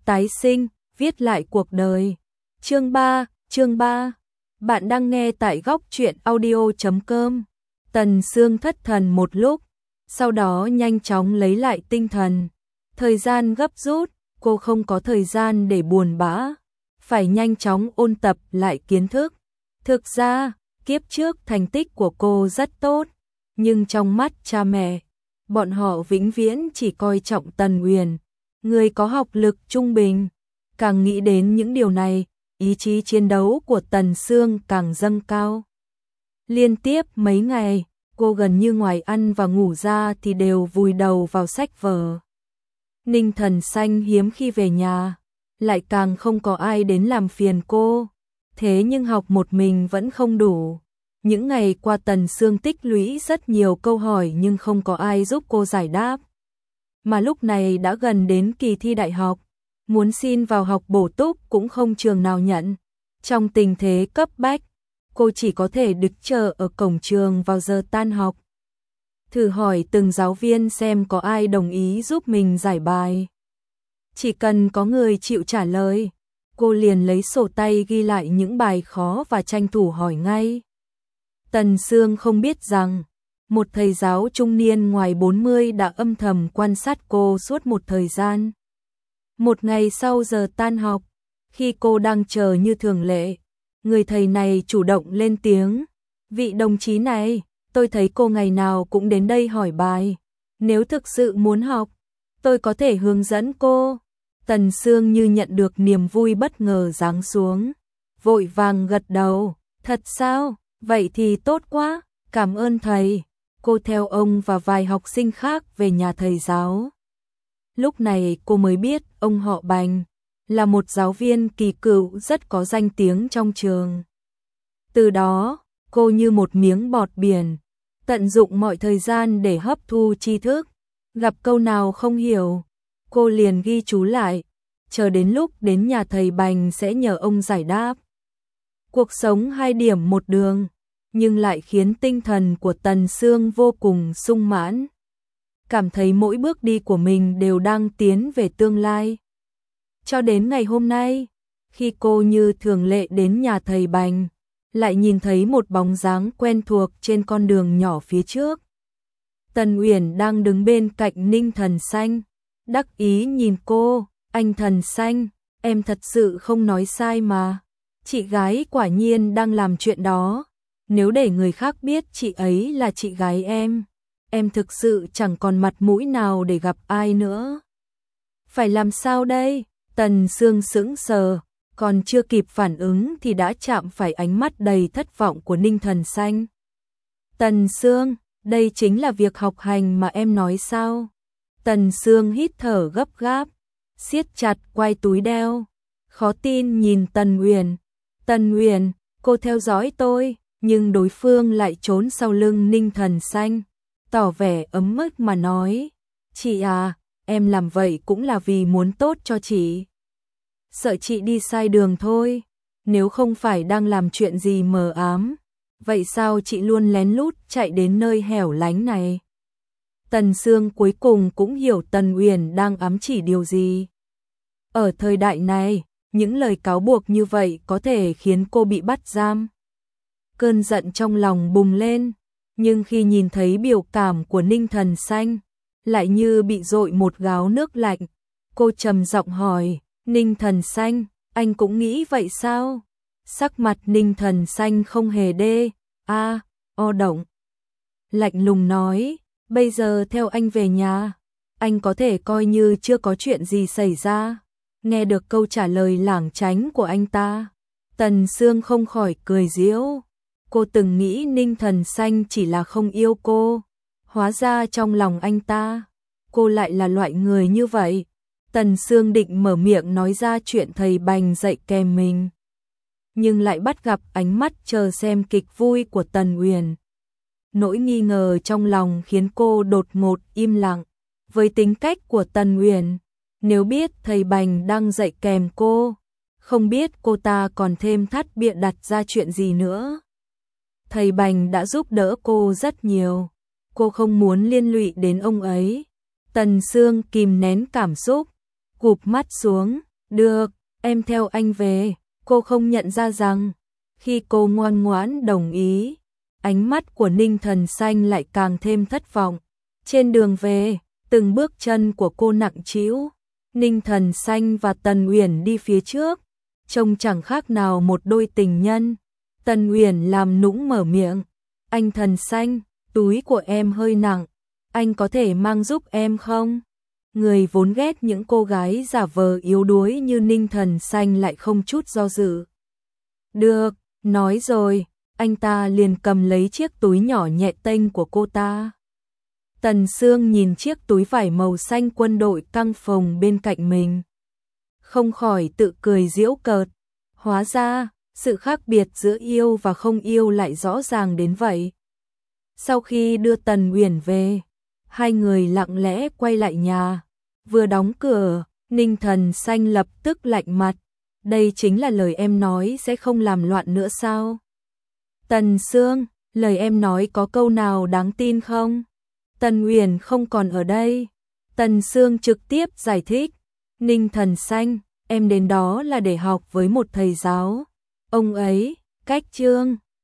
Tái sinh, viết lại cuộc đời. Chương 3. Bạn đang nghe tại góc truyện audio.com. Tần Sương thất thần một lúc, sau đó nhanh chóng lấy lại tinh thần. Thời gian gấp rút, cô không có thời gian để buồn bã, phải nhanh chóng ôn tập lại kiến thức. Thực ra, kiếp trước thành tích của cô rất tốt, nhưng trong mắt cha mẹ, bọn họ vĩnh viễn chỉ coi trọng Tần Uyển, người có học lực trung bình. Càng nghĩ đến những điều này, ý chí chiến đấu của Tần Sương càng dâng cao. Liên tiếp mấy ngày, cô gần như ngoài ăn và ngủ ra thì đều vùi đầu vào sách vở. Ninh Thần Xanh hiếm khi về nhà, lại càng không có ai đến làm phiền cô. Thế nhưng học một mình vẫn không đủ. Những ngày qua Tần Sương tích lũy rất nhiều câu hỏi nhưng không có ai giúp cô giải đáp. Mà lúc này đã gần đến kỳ thi đại học, muốn xin vào học bổ túc cũng không trường nào nhận. Trong tình thế cấp bách, cô chỉ có thể đứng chờ ở cổng trường vào giờ tan học. Thử hỏi từng giáo viên xem có ai đồng ý giúp mình giải bài. Chỉ cần có người chịu trả lời, cô liền lấy sổ tay ghi lại những bài khó và tranh thủ hỏi ngay. Tần Sương không biết rằng, một thầy giáo trung niên ngoài 40 đã âm thầm quan sát cô suốt một thời gian. Một ngày sau giờ tan học, khi cô đang chờ như thường lệ, người thầy này chủ động lên tiếng. Vị đồng chí này, tôi thấy cô ngày nào cũng đến đây hỏi bài. Nếu thực sự muốn học, tôi có thể hướng dẫn cô. Tần Sương như nhận được niềm vui bất ngờ giáng xuống. Vội vàng gật đầu. Thật sao? Vậy thì tốt quá. Cảm ơn thầy. Cô theo ông và vài học sinh khác về nhà thầy giáo. Lúc này cô mới biết ông họ Bành là một giáo viên kỳ cựu rất có danh tiếng trong trường. Từ đó, cô như một miếng bọt biển, tận dụng mọi thời gian để hấp thu tri thức. Gặp câu nào không hiểu, cô liền ghi chú lại, chờ đến lúc đến nhà thầy Bành sẽ nhờ ông giải đáp. Cuộc sống hai điểm một đường, nhưng lại khiến tinh thần của Tần Sương vô cùng sung mãn. Cảm thấy mỗi bước đi của mình đều đang tiến về tương lai. Cho đến ngày hôm nay, khi cô như thường lệ đến nhà thầy Bành, lại nhìn thấy một bóng dáng quen thuộc trên con đường nhỏ phía trước. Tần Uyển đang đứng bên cạnh Ninh Thần Xanh, đắc ý nhìn cô. Anh Thần Xanh, em thật sự không nói sai mà. Chị gái quả nhiên đang làm chuyện đó. Nếu để người khác biết chị ấy là chị gái em thực sự chẳng còn mặt mũi nào để gặp ai nữa. Phải làm sao đây? Tần Sương sững sờ, còn chưa kịp phản ứng thì đã chạm phải ánh mắt đầy thất vọng của Ninh Thần Xanh. Tần Sương, đây chính là việc học hành mà em nói sao? Tần Sương hít thở gấp gáp, siết chặt quai túi đeo, khó tin nhìn Tần Uyển. Tần Uyển, cô theo dõi tôi, nhưng đối phương lại trốn sau lưng Ninh Thần Xanh, tỏ vẻ ấm ức mà nói. Chị à, em làm vậy cũng là vì muốn tốt cho chị. Sợ chị đi sai đường thôi, nếu không phải đang làm chuyện gì mờ ám, vậy sao chị luôn lén lút chạy đến nơi hẻo lánh này? Tần Sương cuối cùng cũng hiểu Tần Uyển đang ám chỉ điều gì. Ở thời đại này, những lời cáo buộc như vậy có thể khiến cô bị bắt giam. Cơn giận trong lòng bùng lên, nhưng khi nhìn thấy biểu cảm của Ninh Thần Xanh, lại như bị dội một gáo nước lạnh. Cô trầm giọng hỏi, Ninh Thần Xanh, anh cũng nghĩ vậy sao? Sắc mặt Ninh Thần Xanh không hề động. Lạnh lùng nói, bây giờ theo anh về nhà, anh có thể coi như chưa có chuyện gì xảy ra. Nghe được câu trả lời lảng tránh của anh ta, Tần Sương không khỏi cười giễu. Cô từng nghĩ Ninh Thần Xanh chỉ là không yêu cô, hóa ra trong lòng anh ta, cô lại là loại người như vậy. Tần Sương định mở miệng nói ra chuyện thầy Bành dạy kèm mình, nhưng lại bắt gặp ánh mắt chờ xem kịch vui của Tần Uyển. Nỗi nghi ngờ trong lòng khiến cô đột ngột im lặng. Với tính cách của Tần Uyển, nếu biết thầy Bành đang dạy kèm cô, không biết cô ta còn thêm thắt bịa đặt ra chuyện gì nữa. Thầy Bành đã giúp đỡ cô rất nhiều, cô không muốn liên lụy đến ông ấy. Tần Sương kìm nén cảm xúc, gục mắt xuống, Được, em theo anh về. Cô không nhận ra rằng, khi cô ngoan ngoãn đồng ý, ánh mắt của Ninh Thần Xanh lại càng thêm thất vọng. Trên đường về, từng bước chân của cô nặng trĩu. Ninh Thần Xanh và Tần Uyển đi phía trước, trông chẳng khác nào một đôi tình nhân. Tần Uyển làm nũng mở miệng, anh Thần Xanh, túi của em hơi nặng, anh có thể mang giúp em không? Người vốn ghét những cô gái giả vờ yếu đuối như Ninh Thần Xanh lại không chút do dự. Được, nói rồi, anh ta liền cầm lấy chiếc túi nhỏ nhẹ tênh của cô ta. Tần Sương nhìn chiếc túi vải màu xanh quân đội căng phồng bên cạnh mình, không khỏi tự cười giễu cợt. Hóa ra, sự khác biệt giữa yêu và không yêu lại rõ ràng đến vậy. Sau khi đưa Tần Uyển về, hai người lặng lẽ quay lại nhà. Vừa đóng cửa, Ninh Thần Xanh lập tức lạnh mặt. Đây chính là lời em nói sẽ không làm loạn nữa sao? Tần Sương, lời em nói có câu nào đáng tin không? Tần Uyển không còn ở đây. Tần Sương trực tiếp giải thích. Ninh Thần Xanh, em đến đó là để học với một thầy giáo. Ông ấy, cách chương.